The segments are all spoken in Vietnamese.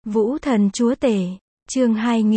Vũ thần chúa tể, chương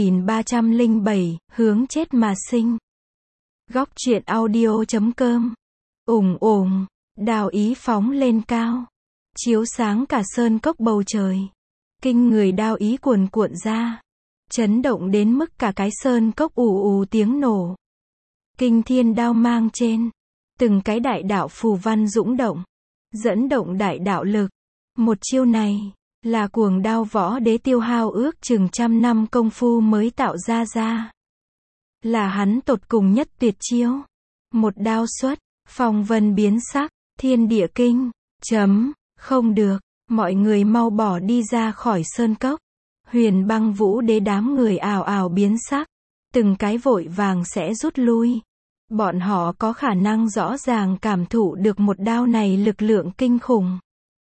2307, hướng chết mà sinh. Góc truyện audio.com. Ùng, đào ý phóng lên cao, chiếu sáng cả sơn cốc bầu trời. Kinh người đao ý cuồn cuộn ra, chấn động đến mức cả cái sơn cốc ù ù tiếng nổ. Kinh thiên đao mang trên, từng cái đại đạo phù văn dũng động, dẫn động đại đạo lực. Một chiêu này là cuồng đao võ đế tiêu hao ước chừng 100 năm công phu mới tạo ra. Là hắn tột cùng nhất tuyệt chiêu. Một đao xuất, phong vân biến sắc, thiên địa kinh. Không được, mọi người mau bỏ đi ra khỏi sơn cốc. Huyền Băng Vũ Đế đám người ào ào biến sắc, từng cái vội vàng sẽ rút lui. Bọn họ có khả năng rõ ràng cảm thụ được một đao này lực lượng kinh khủng.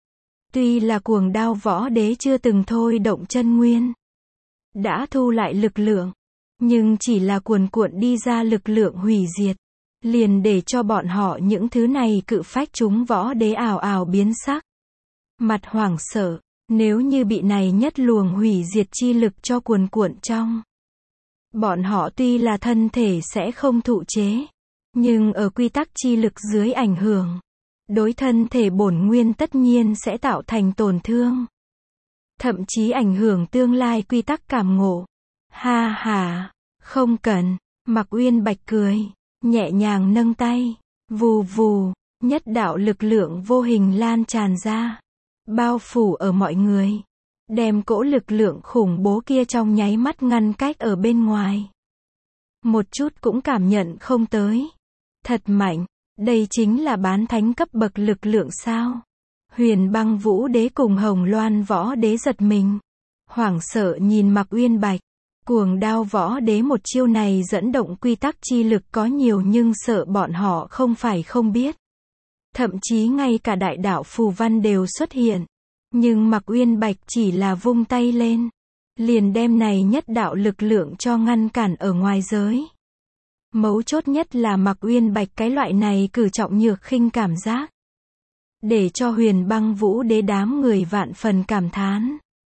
Tuy là cuồng đao võ đế chưa từng thôi động chân nguyên, đã thu lại lực lượng, nhưng chỉ là cuồn cuộn đi ra lực lượng hủy diệt, liền để cho bọn họ những thứ này cự phách chúng võ đế ào ào biến sắc. Mặt hoảng sợ, nếu như bị này nhất luồng hủy diệt chi lực cho cuồn cuộn trong. Bọn họ tuy là thân thể sẽ không thụ chế, nhưng ở quy tắc chi lực dưới ảnh hưởng, đối thân thể bổn nguyên tất nhiên sẽ tạo thành tổn thương. Thậm chí ảnh hưởng tương lai quy tắc cảm ngộ. Ha, không cần, Mạc Uyên Bạch cười, nhẹ nhàng nâng tay, vù vù, nhất đạo lực lượng vô hình lan tràn ra, bao phủ ở mọi người, đem cỗ lực lượng khủng bố kia trong nháy mắt ngăn cách ở bên ngoài. Một chút cũng cảm nhận không tới. Thật mạnh. Đây chính là bán thánh cấp bậc lực lượng sao? Huyền Băng Vũ Đế cùng Hồng Loan Võ Đế giật mình, hoảng sợ nhìn Mạc Uyên Bạch. Cuồng đao võ đế một chiêu này dẫn động quy tắc chi lực có nhiều, nhưng sợ bọn họ không phải không biết. Thậm chí ngay cả đại đạo phù văn đều xuất hiện. Nhưng Mạc Uyên Bạch chỉ là vung tay lên, liền đem này nhất đạo lực lượng cho ngăn cản ở ngoài giới. Mấu chốt nhất là Mạc Uyên Bạch cái loại này cử trọng nhược khinh cảm giác, để cho Huyền Băng Vũ Đế đám người vạn phần cảm thán.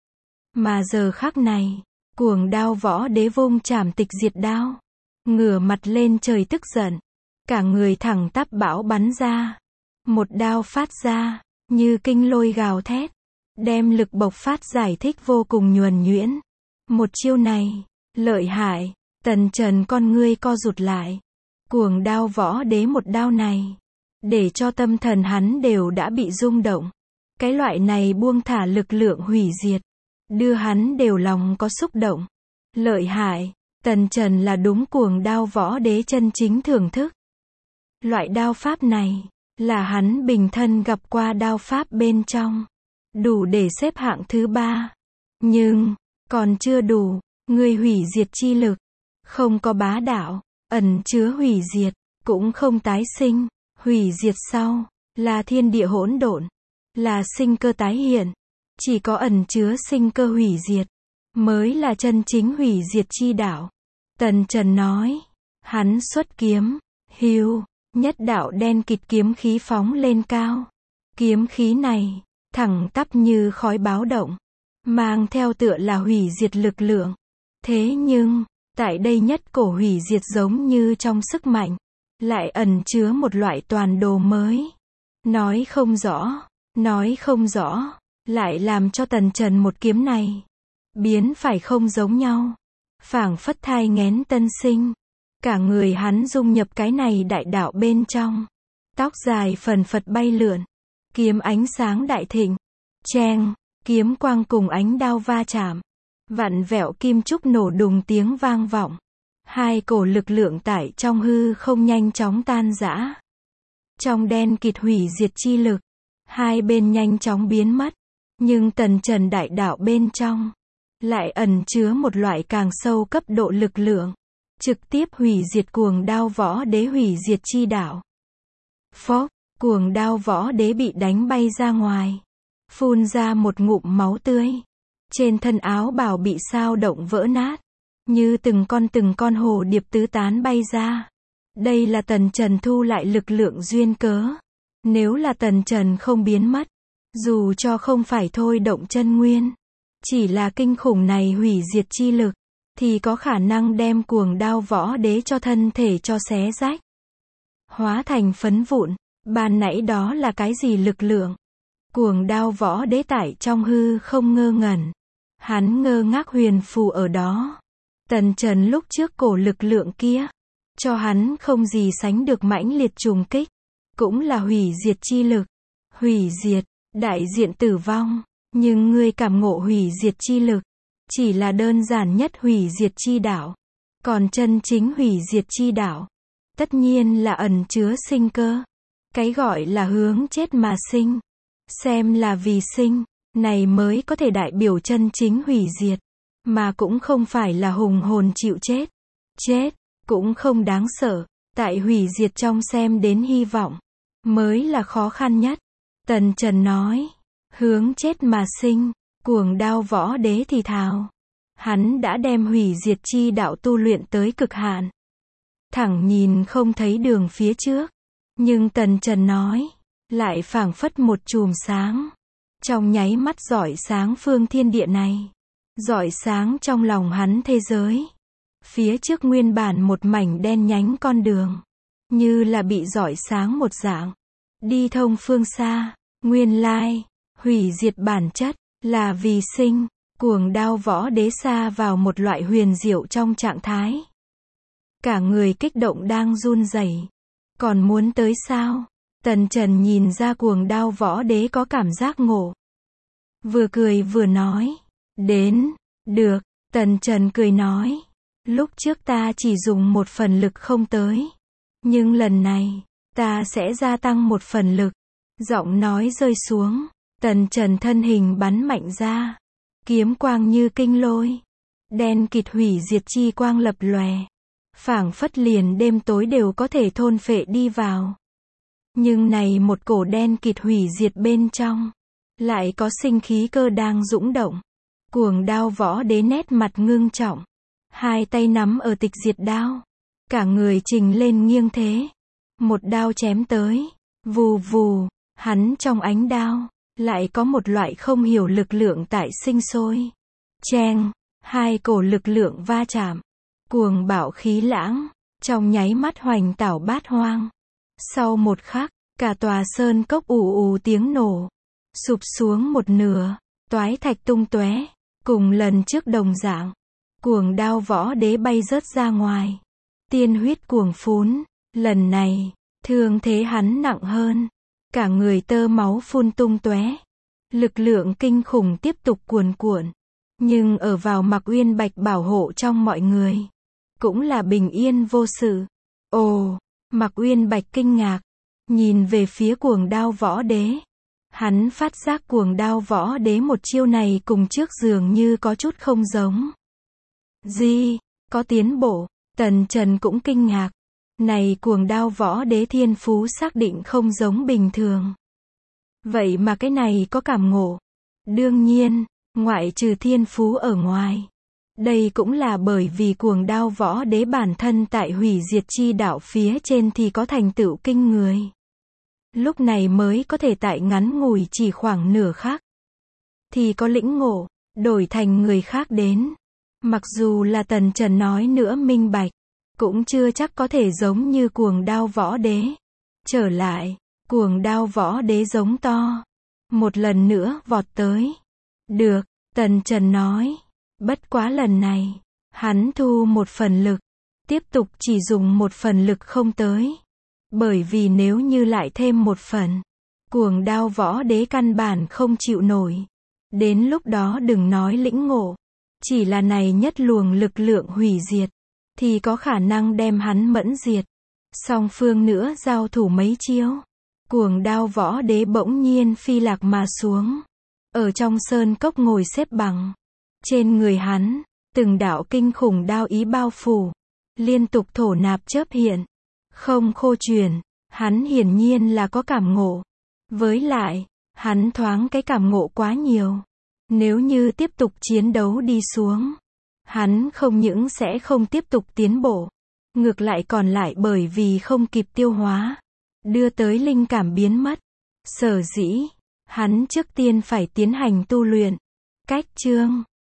Mà giờ khắc này, cuồng đao võ đế vung trảm tịch diệt đao, ngửa mặt lên trời tức giận, cả người thẳng tắp bão bắn ra. Một đao phát ra, như kinh lôi gào thét, đem lực bộc phát giải thích vô cùng nhuần nhuyễn. Một chiêu này, lợi hại. Tần Trần con ngươi co rụt lại. Cuồng đao võ đế một đao này, để cho tâm thần hắn đều đã bị rung động. Cái loại này buông thả lực lượng hủy diệt, đưa hắn đều lòng có xúc động. Lợi hại, Tần Trần là đúng cuồng đao võ đế chân chính thưởng thức. Loại đao pháp này, là hắn bình thân gặp qua đao pháp bên trong, đủ để xếp hạng thứ 3. Nhưng, còn chưa đủ, người hủy diệt chi lực. Không có bá đạo, ẩn chứa hủy diệt, cũng không tái sinh. Hủy diệt sau, là thiên địa hỗn độn, là sinh cơ tái hiện. Chỉ có ẩn chứa sinh cơ hủy diệt, mới là chân chính hủy diệt chi đạo. Tần Trần nói, hắn xuất kiếm, hưu, nhất đạo đen kịt kiếm khí phóng lên cao. Kiếm khí này, thẳng tắp như khói báo động, mang theo tựa là hủy diệt lực lượng. Thế nhưng, tại đây nhất cổ hủy diệt giống như trong sức mạnh, lại ẩn chứa một loại toàn đồ mới. Nói không rõ, lại làm cho Tần Trần một kiếm này, biến phải không giống nhau. Phảng phất thai nghén tân sinh. Cả người hắn dung nhập cái này đại đạo bên trong. Tóc dài phần phật bay lượn. Kiếm ánh sáng đại thịnh. Cheng, kiếm quang cùng ánh đao va chạm. Vặn vẹo kim trúc nổ đùng tiếng vang vọng. Hai cổ lực lượng tại trong hư không nhanh chóng tan rã. Trong đen kịt hủy diệt chi lực, hai bên nhanh chóng biến mất. Nhưng Tần Trần đại đạo bên trong, lại ẩn chứa một loại càng sâu cấp độ lực lượng, trực tiếp hủy diệt cuồng đao võ đế hủy diệt chi đạo. Phốc, cuồng đao võ đế bị đánh bay ra ngoài, phun ra một ngụm máu tươi. Trên thân áo bào bị sao động vỡ nát, như từng con hồ điệp tứ tán bay ra. Đây là Tần Trần thu lại lực lượng duyên cớ. Nếu là Tần Trần không biến mất, dù cho không phải thôi động chân nguyên, Chỉ là kinh khủng này hủy diệt chi lực, thì có khả năng đem cuồng đao võ đế cho thân thể cho xé rách. Hóa thành phấn vụn, ban nãy đó là cái gì lực lượng? Cuồng đao võ đế tại trong hư không ngơ ngẩn. Hắn ngơ ngác huyền phù ở đó. Tần Trần lúc trước cổ lực lượng kia, cho hắn không gì sánh được mãnh liệt trùng kích. Cũng là hủy diệt chi lực. Hủy diệt, đại diện tử vong. Nhưng ngươi cảm ngộ hủy diệt chi lực, chỉ là đơn giản nhất hủy diệt chi đạo. Còn chân chính hủy diệt chi đạo, tất nhiên là ẩn chứa sinh cơ. Cái gọi là hướng chết mà sinh, xem là vì sinh, này mới có thể đại biểu chân chính hủy diệt. Mà cũng không phải là hùng hồn chịu chết. Chết, cũng không đáng sợ. Tại hủy diệt trong xem đến hy vọng, mới là khó khăn nhất. Tần Trần nói, hướng chết mà sinh, cuồng đao võ đế thì thào. Hắn đã đem hủy diệt chi đạo tu luyện tới cực hạn. Thẳng nhìn không thấy đường phía trước. Nhưng Tần Trần nói, lại phảng phất một chùm sáng. Trong nháy mắt rọi sáng phương thiên địa này. Rọi sáng trong lòng hắn thế giới. Phía trước nguyên bản một mảnh đen nhánh con đường. Như là bị rọi sáng một dạng. Đi thông phương xa, nguyên lai. Hủy diệt bản chất, là vì sinh, cuồng đao võ đế xa vào một loại huyền diệu trong trạng thái. Cả người kích động đang run rẩy. Còn muốn tới sao? Tần Trần nhìn ra cuồng đao võ đế có cảm giác ngộ. Vừa cười vừa nói. Đến, được, Tần Trần cười nói. Lúc trước ta chỉ dùng 1 phần lực không tới. Nhưng lần này, ta sẽ gia tăng 1 phần lực. Giọng nói rơi xuống. Tần Trần thân hình bắn mạnh ra. Kiếm quang như kinh lôi. Đen kịt hủy diệt chi quang lập lòe. Phảng phất liền đêm tối đều có thể thôn phệ đi vào. Nhưng này một cổ đen kịt hủy diệt bên trong. Lại có sinh khí cơ đang dũng động. Cuồng đao võ đế nét mặt ngưng trọng. Hai tay nắm ở tịch diệt đao. Cả người trình lên nghiêng thế. Một đao chém tới. Vù vù. Hắn trong ánh đao. Lại có một loại không hiểu lực lượng tại sinh sôi. Cheng, hai cổ lực lượng va chạm. Cuồng bạo khí lãng, trong nháy mắt hoành tảo bát hoang. Sau một khắc, cả tòa sơn cốc ù ù tiếng nổ. Sụp xuống một nửa, toái thạch tung tóe. Cùng lần trước đồng dạng. Cuồng đao võ đế bay rớt ra ngoài. Tiên huyết cuồng phún. Lần này, thương thế hắn nặng hơn. Cả người tơ máu phun tung tóe. Lực lượng kinh khủng tiếp tục cuồn cuộn. Nhưng ở vào Mạc Uyên Bạch bảo hộ trong mọi người. Cũng là bình yên vô sự. Ồ, Mạc Uyên Bạch kinh ngạc. Nhìn về phía cuồng đao võ đế. Hắn phát giác cuồng đao võ đế một chiêu này cùng trước dường như có chút không giống. Gì, có tiến bộ. Tần Trần cũng kinh ngạc. Này cuồng đao võ đế thiên phú xác định không giống bình thường. Vậy mà cái này có cảm ngộ. Đương nhiên, ngoại trừ thiên phú ở ngoài. Đây cũng là bởi vì cuồng đao võ đế bản thân tại hủy diệt chi đạo phía trên thì có thành tựu kinh người. Lúc này mới có thể tại ngắn ngủi chỉ khoảng nửa khắc. Thì có lĩnh ngộ, đổi thành người khác đến. Mặc dù là Tần Trần nói nữa minh bạch. Cũng chưa chắc có thể giống như cuồng đao võ đế. Trở lại, cuồng đao võ đế giống to. Một lần nữa vọt tới. Được, Tần Trần nói. Bất quá lần này, hắn thu 1 phần lực. Tiếp tục chỉ dùng 1 phần lực không tới. Bởi vì nếu như lại thêm 1 phần, cuồng đao võ đế căn bản không chịu nổi. Đến lúc đó đừng nói lĩnh ngộ. Chỉ là này nhất luồng lực lượng hủy diệt. Thì có khả năng đem hắn mẫn diệt. Song phương nữa giao thủ mấy chiêu. Cuồng đao võ đế bỗng nhiên phi lạc mà xuống. Ở trong sơn cốc ngồi xếp bằng. Trên người hắn, từng đạo kinh khủng đao ý bao phủ. Liên tục thổ nạp chớp hiện. Không khô chuyển. Hắn hiển nhiên là có cảm ngộ. Với lại, hắn thoáng cái cảm ngộ quá nhiều. Nếu như tiếp tục chiến đấu đi xuống. Hắn không những sẽ không tiếp tục tiến bộ. Ngược lại còn lại bởi vì không kịp tiêu hóa. Đưa tới linh cảm biến mất. Sở dĩ, hắn trước tiên phải tiến hành tu luyện. Cách chương